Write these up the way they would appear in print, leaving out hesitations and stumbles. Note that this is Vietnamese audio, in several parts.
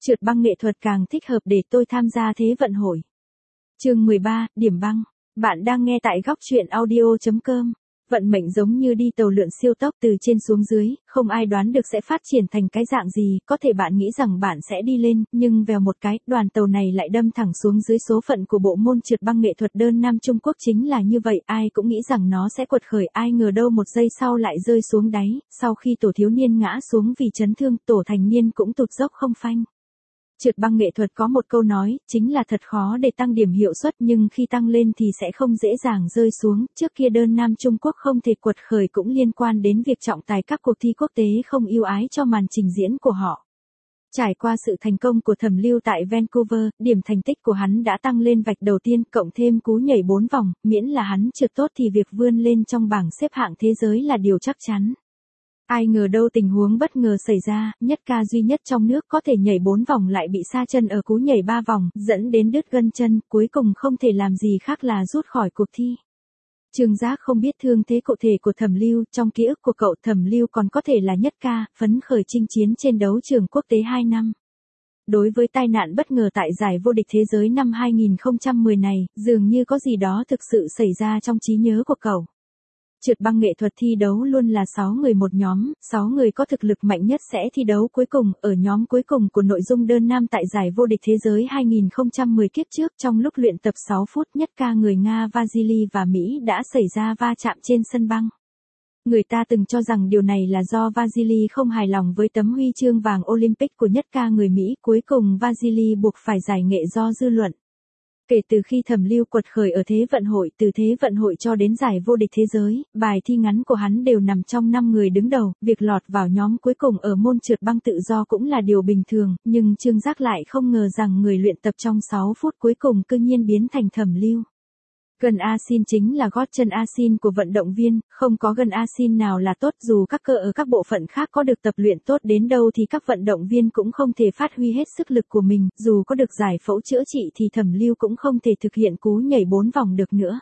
Trượt băng nghệ thuật càng thích hợp để tôi tham gia Thế vận hội. Chương 13, điểm băng. Bạn đang nghe tại góc truyện audio.com. Vận mệnh giống như đi tàu lượn siêu tốc từ trên xuống dưới, không ai đoán được sẽ phát triển thành cái dạng gì, có thể bạn nghĩ rằng bạn sẽ đi lên, nhưng vèo một cái, đoàn tàu này lại đâm thẳng xuống dưới. Số phận của bộ môn trượt băng nghệ thuật đơn nam Trung Quốc chính là như vậy, ai cũng nghĩ rằng nó sẽ quật khởi, ai ngờ đâu một giây sau lại rơi xuống đáy, sau khi tổ thiếu niên ngã xuống vì chấn thương, tổ thành niên cũng tụt dốc không phanh. Trượt băng nghệ thuật có một câu nói, chính là thật khó để tăng điểm hiệu suất nhưng khi tăng lên thì sẽ không dễ dàng rơi xuống. Trước kia đơn nam Trung Quốc không thể quật khởi cũng liên quan đến việc trọng tài các cuộc thi quốc tế không ưu ái cho màn trình diễn của họ. Trải qua sự thành công của Thẩm Lưu tại Vancouver, điểm thành tích của hắn đã tăng lên vạch đầu tiên, cộng thêm cú nhảy 4 vòng, miễn là hắn trượt tốt thì việc vươn lên trong bảng xếp hạng thế giới là điều chắc chắn. Ai ngờ đâu tình huống bất ngờ xảy ra, nhất ca duy nhất trong nước có thể nhảy 4 vòng lại bị sa chân ở cú nhảy 3 vòng, dẫn đến đứt gân chân, cuối cùng không thể làm gì khác là rút khỏi cuộc thi. Trương Giác không biết thương thế cụ thể của Thẩm Lưu, trong ký ức của cậu Thẩm Lưu còn có thể là nhất ca, phấn khởi chinh chiến trên đấu trường quốc tế 2 năm. Đối với tai nạn bất ngờ tại giải vô địch thế giới năm 2010 này, dường như có gì đó thực sự xảy ra trong trí nhớ của cậu. Trượt băng nghệ thuật thi đấu luôn là 6 người một nhóm, 6 người có thực lực mạnh nhất sẽ thi đấu cuối cùng, ở nhóm cuối cùng của nội dung đơn nam tại giải vô địch thế giới 2010 kiếp trước. Trong lúc luyện tập 6 phút, nhất ca người Nga Vasily và Mỹ đã xảy ra va chạm trên sân băng. Người ta từng cho rằng điều này là do Vasily không hài lòng với tấm huy chương vàng Olympic của nhất ca người Mỹ, cuối cùng Vasily buộc phải giải nghệ do dư luận. Kể từ khi Thẩm Lưu quật khởi ở Thế vận hội, từ Thế vận hội cho đến giải vô địch thế giới, bài thi ngắn của hắn đều nằm trong 5 người đứng đầu, việc lọt vào nhóm cuối cùng ở môn trượt băng tự do cũng là điều bình thường, nhưng Trương Giác lại không ngờ rằng người luyện tập trong 6 phút cuối cùng cư nhiên biến thành Thẩm Lưu. Gân asin chính là gót chân asin của vận động viên, không có gân asin nào là tốt, dù các cơ ở các bộ phận khác có được tập luyện tốt đến đâu thì các vận động viên cũng không thể phát huy hết sức lực của mình, dù có được giải phẫu chữa trị thì Thẩm Lưu cũng không thể thực hiện cú nhảy 4 vòng được nữa.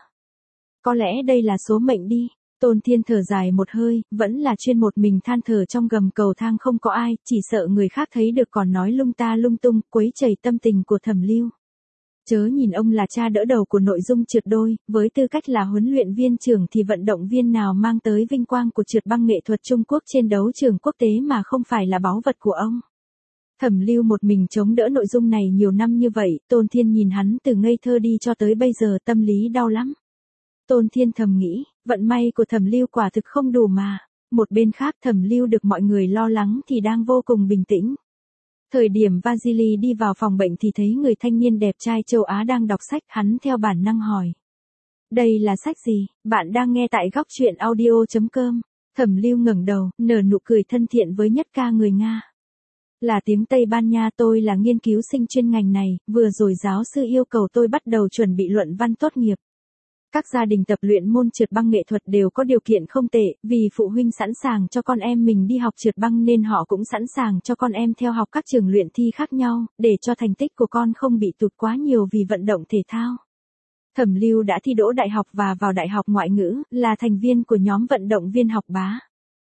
Có lẽ đây là số mệnh đi. Tôn Thiên thở dài một hơi, vẫn là chuyên một mình than thở trong gầm cầu thang không có ai, chỉ sợ người khác thấy được còn nói lung ta lung tung, quấy rầy tâm tình của Thẩm Lưu. Chớ nhìn ông là cha đỡ đầu của nội dung trượt đôi, với tư cách là huấn luyện viên trưởng thì vận động viên nào mang tới vinh quang của trượt băng nghệ thuật Trung Quốc trên đấu trường quốc tế mà không phải là báu vật của ông. Thẩm Lưu một mình chống đỡ nội dung này nhiều năm như vậy, Tôn Thiên nhìn hắn từ ngây thơ đi cho tới bây giờ tâm lý đau lắm. Tôn Thiên thầm nghĩ, vận may của Thẩm Lưu quả thực không đủ mà. Một bên khác Thẩm Lưu được mọi người lo lắng thì đang vô cùng bình tĩnh. Thời điểm Vasily đi vào phòng bệnh thì thấy người thanh niên đẹp trai châu Á đang đọc sách, hắn theo bản năng hỏi. Đây là sách gì? Bạn đang nghe tại góc truyện audio.com. Thẩm Lưu ngẩng đầu, nở nụ cười thân thiện với nhất ca người Nga. Là tiếng Tây Ban Nha, tôi là nghiên cứu sinh chuyên ngành này, vừa rồi giáo sư yêu cầu tôi bắt đầu chuẩn bị luận văn tốt nghiệp. Các gia đình tập luyện môn trượt băng nghệ thuật đều có điều kiện không tệ, vì phụ huynh sẵn sàng cho con em mình đi học trượt băng nên họ cũng sẵn sàng cho con em theo học các trường luyện thi khác nhau, để cho thành tích của con không bị tụt quá nhiều vì vận động thể thao. Thẩm Lưu đã thi đỗ đại học và vào đại học ngoại ngữ, là thành viên của nhóm vận động viên học bá.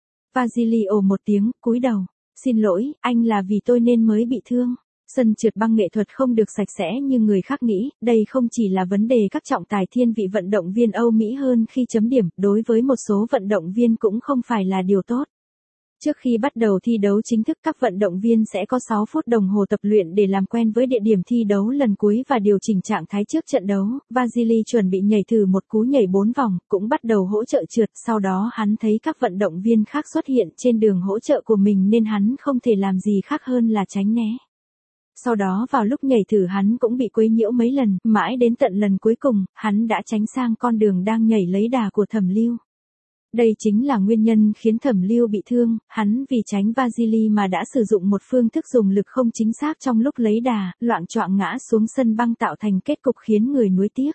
Vasily ồ một tiếng, cúi đầu. Xin lỗi, anh là vì tôi nên mới bị thương. Sân trượt băng nghệ thuật không được sạch sẽ như người khác nghĩ, đây không chỉ là vấn đề các trọng tài thiên vị vận động viên Âu Mỹ hơn khi chấm điểm, đối với một số vận động viên cũng không phải là điều tốt. Trước khi bắt đầu thi đấu chính thức, các vận động viên sẽ có 6 phút đồng hồ tập luyện để làm quen với địa điểm thi đấu lần cuối và điều chỉnh trạng thái trước trận đấu. Vasily chuẩn bị nhảy thử một cú nhảy 4 vòng, cũng bắt đầu hỗ trợ trượt, sau đó hắn thấy các vận động viên khác xuất hiện trên đường hỗ trợ của mình nên hắn không thể làm gì khác hơn là tránh né. Sau đó vào lúc nhảy thử hắn cũng bị quấy nhiễu mấy lần, mãi đến tận lần cuối cùng, hắn đã tránh sang con đường đang nhảy lấy đà của Thẩm Lưu. Đây chính là nguyên nhân khiến Thẩm Lưu bị thương, hắn vì tránh Vasily mà đã sử dụng một phương thức dùng lực không chính xác trong lúc lấy đà, loạng choạng ngã xuống sân băng tạo thành kết cục khiến người nuối tiếc.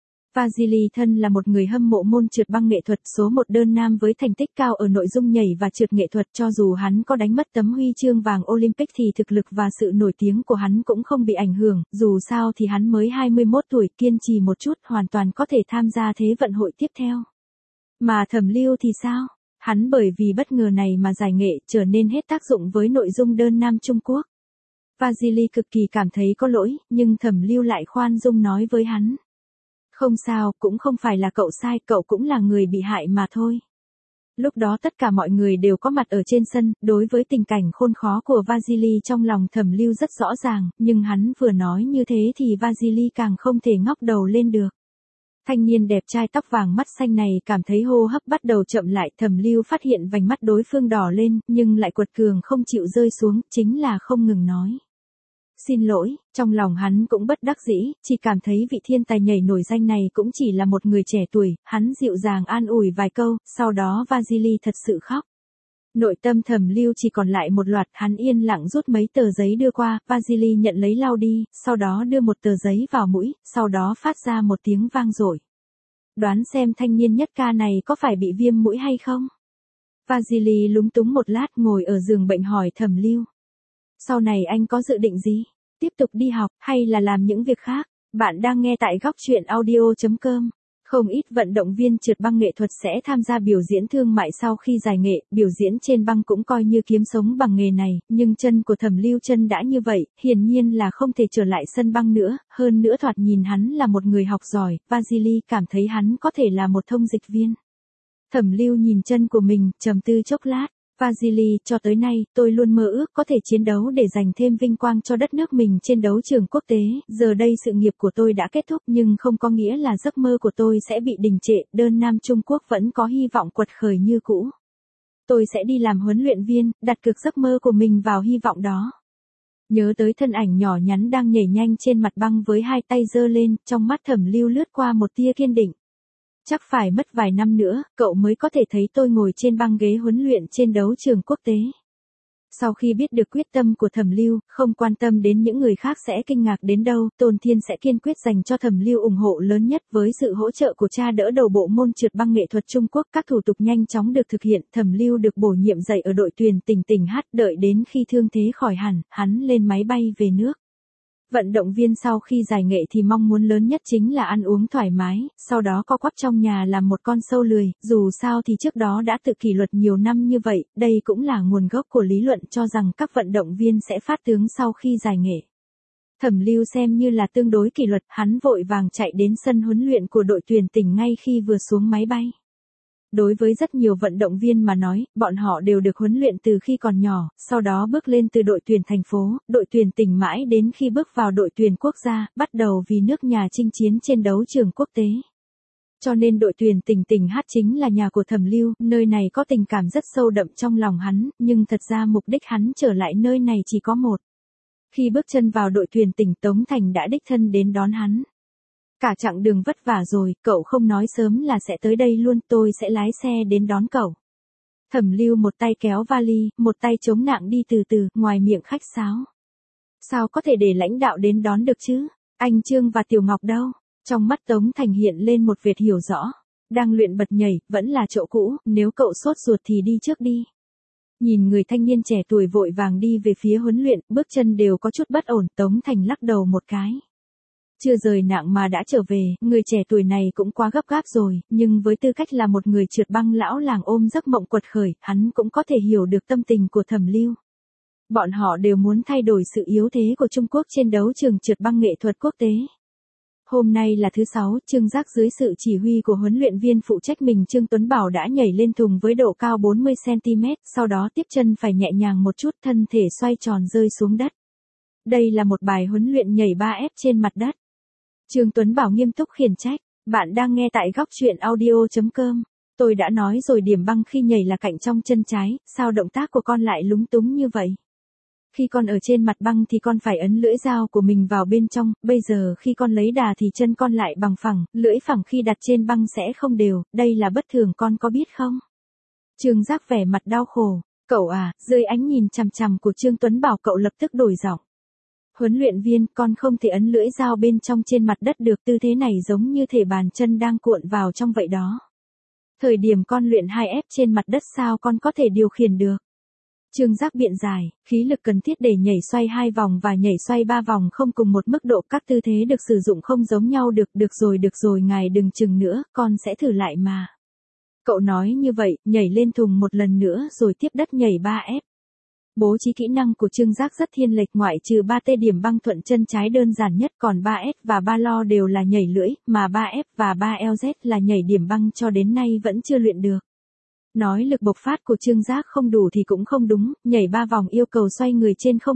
Vasily thân là một người hâm mộ môn trượt băng nghệ thuật số 1 đơn nam với thành tích cao ở nội dung nhảy và trượt nghệ thuật, cho dù hắn có đánh mất tấm huy chương vàng Olympic thì thực lực và sự nổi tiếng của hắn cũng không bị ảnh hưởng, dù sao thì hắn mới 21 tuổi, kiên trì một chút hoàn toàn có thể tham gia Thế vận hội tiếp theo. Mà Thẩm Lưu thì sao? Hắn bởi vì bất ngờ này mà giải nghệ trở nên hết tác dụng với nội dung đơn nam Trung Quốc. Vasily cực kỳ cảm thấy có lỗi, nhưng Thẩm Lưu lại khoan dung nói với hắn. Không sao, cũng không phải là cậu sai, cậu cũng là người bị hại mà thôi. Lúc đó tất cả mọi người đều có mặt ở trên sân, đối với tình cảnh khốn khó của Vasily trong lòng Thẩm Lưu rất rõ ràng, nhưng hắn vừa nói như thế thì Vasily càng không thể ngóc đầu lên được. Thanh niên đẹp trai tóc vàng mắt xanh này cảm thấy hô hấp bắt đầu chậm lại, Thẩm Lưu phát hiện vành mắt đối phương đỏ lên, nhưng lại quật cường không chịu rơi xuống, chính là không ngừng nói. Xin lỗi, trong lòng hắn cũng bất đắc dĩ, chỉ cảm thấy vị thiên tài nhảy nổi danh này cũng chỉ là một người trẻ tuổi, hắn dịu dàng an ủi vài câu, sau đó Vasily thật sự khóc. Nội tâm Thẩm Lưu chỉ còn lại một loạt, hắn yên lặng rút mấy tờ giấy đưa qua, Vasily nhận lấy lau đi, sau đó đưa một tờ giấy vào mũi, sau đó phát ra một tiếng vang dội. Đoán xem thanh niên nhất ca này có phải bị viêm mũi hay không? Vasily lúng túng một lát ngồi ở giường bệnh hỏi Thẩm Lưu. Sau này anh có dự định gì? Tiếp tục đi học, hay là làm những việc khác? Bạn đang nghe tại góc truyện audio.com. Không ít vận động viên trượt băng nghệ thuật sẽ tham gia biểu diễn thương mại sau khi giải nghệ, biểu diễn trên băng cũng coi như kiếm sống bằng nghề này, nhưng chân của Thẩm Lưu chân đã như vậy, hiển nhiên là không thể trở lại sân băng nữa, hơn nữa thoạt nhìn hắn là một người học giỏi, Vasily cảm thấy hắn có thể là một thông dịch viên. Thẩm Lưu nhìn chân của mình, trầm tư chốc lát. Vasily, cho tới nay, tôi luôn mơ ước có thể chiến đấu để giành thêm vinh quang cho đất nước mình trên đấu trường quốc tế, giờ đây sự nghiệp của tôi đã kết thúc nhưng không có nghĩa là giấc mơ của tôi sẽ bị đình trệ, đơn nam Trung Quốc vẫn có hy vọng quật khởi như cũ. Tôi sẽ đi làm huấn luyện viên, đặt cược giấc mơ của mình vào hy vọng đó. Nhớ tới thân ảnh nhỏ nhắn đang nhảy nhanh trên mặt băng với hai tay giơ lên, trong mắt Thẩm Lưu lướt qua một tia kiên định. Chắc phải mất vài năm nữa, cậu mới có thể thấy tôi ngồi trên băng ghế huấn luyện trên đấu trường quốc tế. Sau khi biết được quyết tâm của Thẩm Lưu, không quan tâm đến những người khác sẽ kinh ngạc đến đâu, Tôn Thiên sẽ kiên quyết dành cho Thẩm Lưu ủng hộ lớn nhất với sự hỗ trợ của cha đỡ đầu bộ môn trượt băng nghệ thuật Trung Quốc. Các thủ tục nhanh chóng được thực hiện, Thẩm Lưu được bổ nhiệm dạy ở đội tuyển tỉnh Hát, đợi đến khi thương thế khỏi hẳn, hắn lên máy bay về nước. Vận động viên sau khi giải nghệ thì mong muốn lớn nhất chính là ăn uống thoải mái, sau đó co quắp trong nhà làm một con sâu lười, dù sao thì trước đó đã tự kỷ luật nhiều năm như vậy, đây cũng là nguồn gốc của lý luận cho rằng các vận động viên sẽ phát tướng sau khi giải nghệ. Thẩm Lưu xem như là tương đối kỷ luật, hắn vội vàng chạy đến sân huấn luyện của đội tuyển tỉnh ngay khi vừa xuống máy bay. Đối với rất nhiều vận động viên mà nói, bọn họ đều được huấn luyện từ khi còn nhỏ, sau đó bước lên từ đội tuyển thành phố, đội tuyển tỉnh mãi đến khi bước vào đội tuyển quốc gia, bắt đầu vì nước nhà chinh chiến trên đấu trường quốc tế. Cho nên đội tuyển tỉnh Hát chính là nhà của Thẩm Lưu, nơi này có tình cảm rất sâu đậm trong lòng hắn, nhưng thật ra mục đích hắn trở lại nơi này chỉ có một. Khi bước chân vào đội tuyển tỉnh, Tống Thành đã đích thân đến đón hắn. Cả chặng đường vất vả rồi, cậu không nói sớm là sẽ tới đây luôn, tôi sẽ lái xe đến đón cậu. Thẩm Lưu một tay kéo vali, một tay chống nặng đi từ từ, ngoài miệng khách sáo. Sao có thể để lãnh đạo đến đón được chứ? Anh Trương và Tiểu Ngọc đâu? Trong mắt Tống Thành hiện lên một vệt hiểu rõ. Đang luyện bật nhảy, vẫn là chỗ cũ, nếu cậu sốt ruột thì đi trước đi. Nhìn người thanh niên trẻ tuổi vội vàng đi về phía huấn luyện, bước chân đều có chút bất ổn, Tống Thành lắc đầu một cái. Chưa rời nặng mà đã trở về, người trẻ tuổi này cũng quá gấp gáp rồi, nhưng với tư cách là một người trượt băng lão làng ôm giấc mộng quật khởi, hắn cũng có thể hiểu được tâm tình của Thẩm Lưu. Bọn họ đều muốn thay đổi sự yếu thế của Trung Quốc trên đấu trường trượt băng nghệ thuật quốc tế. Hôm nay là thứ 6, Trương Giác dưới sự chỉ huy của huấn luyện viên phụ trách mình Trương Tuấn Bảo đã nhảy lên thùng với độ cao 40cm, sau đó tiếp chân phải nhẹ nhàng một chút, thân thể xoay tròn rơi xuống đất. Đây là một bài huấn luyện nhảy 3F trên mặt đất. Trương Tuấn Bảo nghiêm túc khiển trách, bạn đang nghe tại góc truyện audio.com. Tôi đã nói rồi, điểm băng khi nhảy là cạnh trong chân trái, sao động tác của con lại lúng túng như vậy? Khi con ở trên mặt băng thì con phải ấn lưỡi dao của mình vào bên trong, bây giờ khi con lấy đà thì chân con lại bằng phẳng, lưỡi phẳng khi đặt trên băng sẽ không đều, đây là bất thường, con có biết không? Trương Giác vẻ mặt đau khổ, cậu à, dưới ánh nhìn chằm chằm của Trương Tuấn Bảo cậu lập tức đổi giọng. Huấn luyện viên, con không thể ấn lưỡi dao bên trong trên mặt đất được, tư thế này giống như thể bàn chân đang cuộn vào trong vậy đó. Thời điểm con luyện 2F trên mặt đất sao con có thể điều khiển được? Trương Giác biện giải, khí lực cần thiết để nhảy xoay 2 vòng và nhảy xoay 3 vòng không cùng một mức độ, các tư thế được sử dụng không giống nhau được rồi, ngài đừng chừng nữa, con sẽ thử lại mà. Cậu nói như vậy, nhảy lên thùng một lần nữa rồi tiếp đất nhảy 3F. Bố trí kỹ năng của Trương Giác rất thiên lệch, ngoại trừ 3T điểm băng thuận chân trái đơn giản nhất, còn 3S và 3 lo đều là nhảy lưỡi, mà 3F và 3LZ là nhảy điểm băng cho đến nay vẫn chưa luyện được. Nói lực bộc phát của Trương Giác không đủ thì cũng không đúng, nhảy 3 vòng yêu cầu xoay người trên không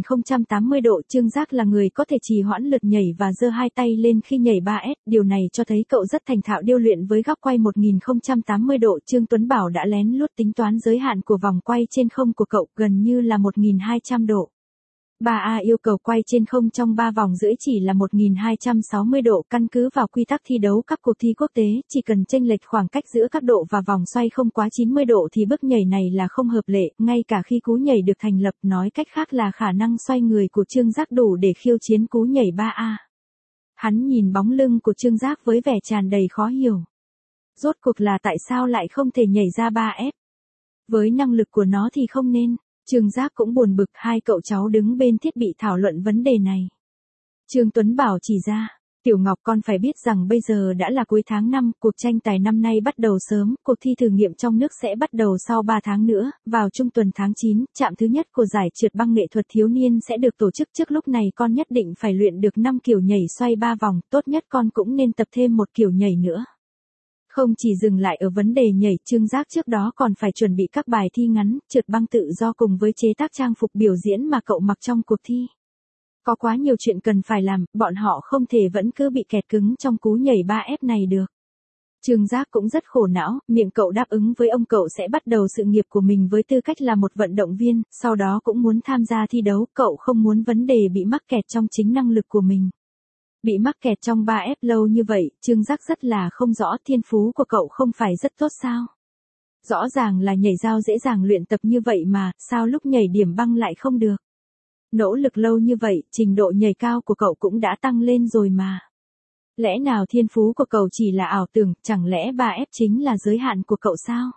1080 độ. Trương Giác là người có thể trì hoãn lượt nhảy và giơ hai tay lên khi nhảy 3S, điều này cho thấy cậu rất thành thạo điêu luyện với góc quay 1080 độ. Trương Tuấn Bảo đã lén lút tính toán giới hạn của vòng quay trên không của cậu, gần như là 1200 độ. 3A yêu cầu quay trên không trong 3 vòng rưỡi chỉ là 1260 độ, căn cứ vào quy tắc thi đấu các cuộc thi quốc tế, chỉ cần chênh lệch khoảng cách giữa các độ và vòng xoay không quá 90 độ thì bước nhảy này là không hợp lệ, ngay cả khi cú nhảy được thành lập, nói cách khác là khả năng xoay người của Trương Giác đủ để khiêu chiến cú nhảy 3A. Hắn nhìn bóng lưng của Trương Giác với vẻ tràn đầy khó hiểu. Rốt cuộc là tại sao lại không thể nhảy ra 3F? Với năng lực của nó thì không nên. Trương Giác cũng buồn bực, hai cậu cháu đứng bên thiết bị thảo luận vấn đề này. Trương Tuấn Bảo chỉ ra, Tiểu Ngọc con phải biết rằng bây giờ đã là cuối tháng 5, cuộc tranh tài năm nay bắt đầu sớm, cuộc thi thử nghiệm trong nước sẽ bắt đầu sau 3 tháng nữa, vào trung tuần tháng 9, trạm thứ nhất của giải trượt băng nghệ thuật thiếu niên sẽ được tổ chức. Trước lúc này con nhất định phải luyện được 5 kiểu nhảy xoay 3 vòng, tốt nhất con cũng nên tập thêm một kiểu nhảy nữa. Không chỉ dừng lại ở vấn đề nhảy, Trương Giác trước đó còn phải chuẩn bị các bài thi ngắn, trượt băng tự do cùng với chế tác trang phục biểu diễn mà cậu mặc trong cuộc thi. Có quá nhiều chuyện cần phải làm, bọn họ không thể vẫn cứ bị kẹt cứng trong cú nhảy 3F này được. Trương Giác cũng rất khổ não, miệng cậu đáp ứng với ông cậu sẽ bắt đầu sự nghiệp của mình với tư cách là một vận động viên, sau đó cũng muốn tham gia thi đấu, cậu không muốn vấn đề bị mắc kẹt trong chính năng lực của mình. Bị mắc kẹt trong 3F lâu như vậy, Trương Giác rất là không rõ thiên phú của cậu không phải rất tốt sao. Rõ ràng là nhảy dao dễ dàng luyện tập như vậy mà, sao lúc nhảy điểm băng lại không được. Nỗ lực lâu như vậy, trình độ nhảy cao của cậu cũng đã tăng lên rồi mà. Lẽ nào thiên phú của cậu chỉ là ảo tưởng, chẳng lẽ 3F chính là giới hạn của cậu sao?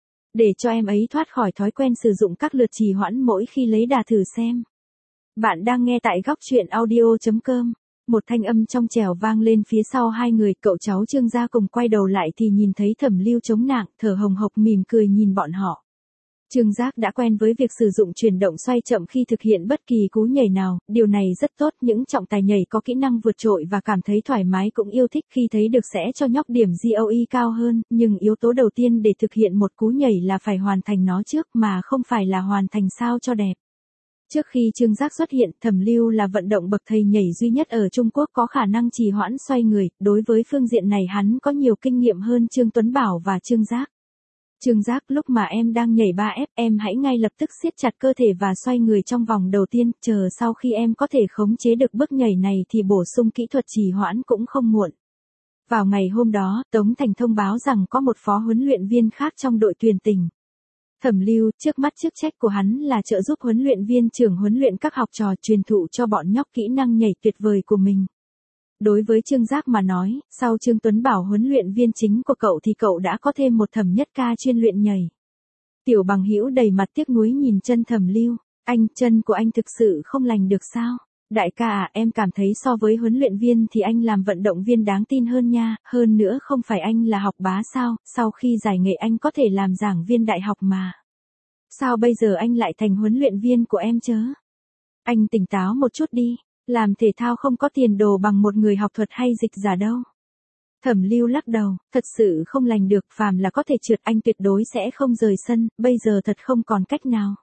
Để cho em ấy thoát khỏi thói quen sử dụng các lượt trì hoãn mỗi khi lấy đà thử xem. Bạn đang nghe tại góc truyện audio.com. Một thanh âm trong trẻo vang lên phía sau hai người, cậu cháu Trương gia cùng quay đầu lại thì nhìn thấy Thẩm Lưu chống nạng, thở hồng hộc mỉm cười nhìn bọn họ. Trương Giác đã quen với việc sử dụng chuyển động xoay chậm khi thực hiện bất kỳ cú nhảy nào, điều này rất tốt, những trọng tài nhảy có kỹ năng vượt trội và cảm thấy thoải mái cũng yêu thích khi thấy được sẽ cho nhóc điểm GOE cao hơn, nhưng yếu tố đầu tiên để thực hiện một cú nhảy là phải hoàn thành nó trước mà không phải là hoàn thành sao cho đẹp. Trước khi Trương Giác xuất hiện, Thẩm Lưu là vận động bậc thầy nhảy duy nhất ở Trung Quốc có khả năng trì hoãn xoay người, đối với phương diện này hắn có nhiều kinh nghiệm hơn Trương Tuấn Bảo và Trương Giác. Trương Giác, lúc mà em đang nhảy 3F, em hãy ngay lập tức siết chặt cơ thể và xoay người trong vòng đầu tiên, chờ sau khi em có thể khống chế được bước nhảy này thì bổ sung kỹ thuật trì hoãn cũng không muộn. Vào ngày hôm đó, Tống Thành thông báo rằng có một phó huấn luyện viên khác trong đội tuyển tỉnh. Thẩm Lưu, trước mắt chức trách của hắn là trợ giúp huấn luyện viên trưởng huấn luyện các học trò, truyền thụ cho bọn nhóc kỹ năng nhảy tuyệt vời của mình. Đối với Trương Giác mà nói, sau Trương Tuấn Bảo huấn luyện viên chính của cậu thì cậu đã có thêm một Thẩm Nhất Ca chuyên luyện nhảy. Tiểu Bằng Hữu đầy mặt tiếc nuối nhìn chân Thẩm Lưu, anh, chân của anh thực sự không lành được sao? Đại ca à, em cảm thấy so với huấn luyện viên thì anh làm vận động viên đáng tin hơn nha, hơn nữa không phải anh là học bá sao, sau khi giải nghệ anh có thể làm giảng viên đại học mà. Sao bây giờ anh lại thành huấn luyện viên của em chớ? Anh tỉnh táo một chút đi, làm thể thao không có tiền đồ bằng một người học thuật hay dịch giả đâu. Thẩm Lưu lắc đầu, thật sự không lành được, phàm là có thể trượt anh tuyệt đối sẽ không rời sân, bây giờ thật không còn cách nào.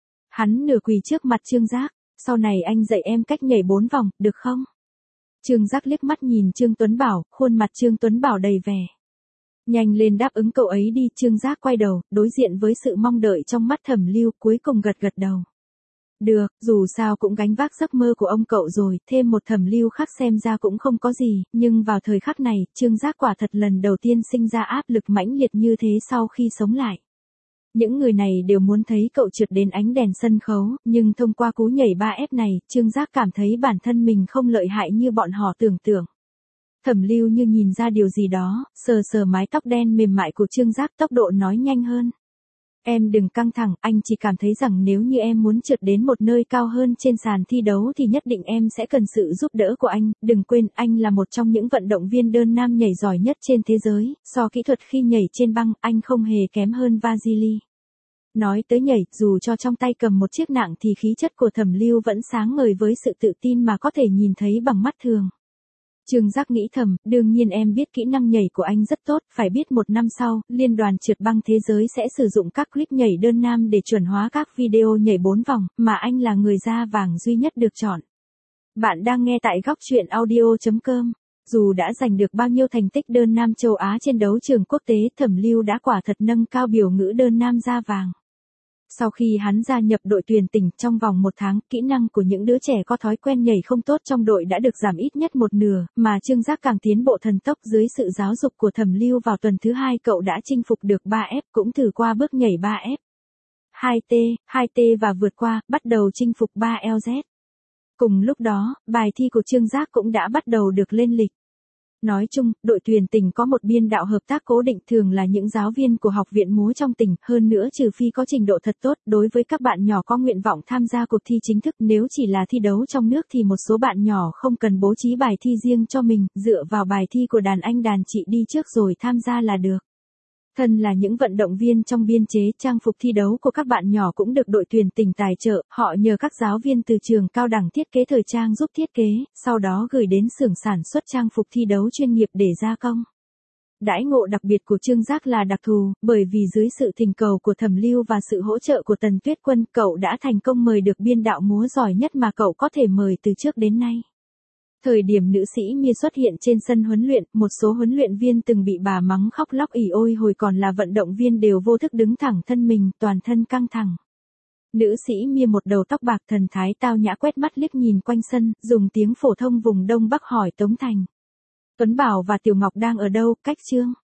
Hắn nửa quỳ trước mặt Trương Giác. Sau này anh dạy em cách nhảy 4 vòng, được không? Trương Giác liếc mắt nhìn Trương Tuấn Bảo, khuôn mặt Trương Tuấn Bảo đầy vẻ. Nhanh lên đáp ứng cậu ấy đi, Trương Giác quay đầu, đối diện với sự mong đợi trong mắt Thẩm Lưu, cuối cùng gật gật đầu. Được, dù sao cũng gánh vác giấc mơ của ông cậu rồi, thêm một Thẩm Lưu khác xem ra cũng không có gì, nhưng vào thời khắc này, Trương Giác quả thật lần đầu tiên sinh ra áp lực mãnh liệt như thế sau khi sống lại. Những người này đều muốn thấy cậu trượt đến ánh đèn sân khấu, nhưng thông qua cú nhảy 3F này, Trương Giác cảm thấy bản thân mình không lợi hại như bọn họ tưởng tượng. Thẩm Lưu như nhìn ra điều gì đó, sờ sờ mái tóc đen mềm mại của Trương Giác, tốc độ nói nhanh hơn. Em đừng căng thẳng, anh chỉ cảm thấy rằng nếu như em muốn trượt đến một nơi cao hơn trên sàn thi đấu thì nhất định em sẽ cần sự giúp đỡ của anh, đừng quên anh là một trong những vận động viên đơn nam nhảy giỏi nhất trên thế giới, so kỹ thuật khi nhảy trên băng, anh không hề kém hơn Vasily. Nói tới nhảy, dù cho trong tay cầm một chiếc nạng thì khí chất của Thẩm Lưu vẫn sáng ngời với sự tự tin mà có thể nhìn thấy bằng mắt thường. Trương Giác nghĩ thầm, đương nhiên em biết kỹ năng nhảy của anh rất tốt, phải biết một năm sau, Liên đoàn trượt băng thế giới sẽ sử dụng các clip nhảy đơn nam để chuẩn hóa các video nhảy 4 vòng, mà anh là người da vàng duy nhất được chọn. Bạn đang nghe tại góc truyện audio.com. Dù đã giành được bao nhiêu thành tích đơn nam châu Á trên đấu trường quốc tế, Thẩm Lưu đã quả thật nâng cao biểu ngữ đơn nam da vàng. Sau khi hắn gia nhập đội tuyển tỉnh trong vòng 1 tháng, kỹ năng của những đứa trẻ có thói quen nhảy không tốt trong đội đã được giảm ít nhất một nửa, mà Trương Giác càng tiến bộ thần tốc dưới sự giáo dục của Thẩm Lưu. Vào tuần thứ 2 cậu đã chinh phục được 3F, cũng thử qua bước nhảy 3F, 2T, 2T và vượt qua, bắt đầu chinh phục 3LZ. Cùng lúc đó, bài thi của Trương Giác cũng đã bắt đầu được lên lịch. Nói chung, đội tuyển tỉnh có một biên đạo hợp tác cố định, thường là những giáo viên của học viện múa trong tỉnh, hơn nữa trừ phi có trình độ thật tốt. Đối với các bạn nhỏ có nguyện vọng tham gia cuộc thi chính thức, nếu chỉ là thi đấu trong nước thì một số bạn nhỏ không cần bố trí bài thi riêng cho mình, dựa vào bài thi của đàn anh đàn chị đi trước rồi tham gia là được. Thân là những vận động viên trong biên chế, trang phục thi đấu của các bạn nhỏ cũng được đội tuyển tỉnh tài trợ, họ nhờ các giáo viên từ trường cao đẳng thiết kế thời trang giúp thiết kế, sau đó gửi đến xưởng sản xuất trang phục thi đấu chuyên nghiệp để gia công. Đãi ngộ đặc biệt của Trương Giác là đặc thù, bởi vì dưới sự thỉnh cầu của Thẩm Lưu và sự hỗ trợ của Tần Tuyết Quân, cậu đã thành công mời được biên đạo múa giỏi nhất mà cậu có thể mời từ trước đến nay. Thời điểm nữ sĩ Mia xuất hiện trên sân huấn luyện, một số huấn luyện viên từng bị bà mắng khóc lóc ỉ ôi hồi còn là vận động viên đều vô thức đứng thẳng thân mình, toàn thân căng thẳng. Nữ sĩ Mia một đầu tóc bạc thần thái tao nhã quét mắt liếc nhìn quanh sân, dùng tiếng phổ thông vùng Đông Bắc hỏi Tống Thành. Tuấn Bảo và Tiểu Ngọc đang ở đâu, cách Trương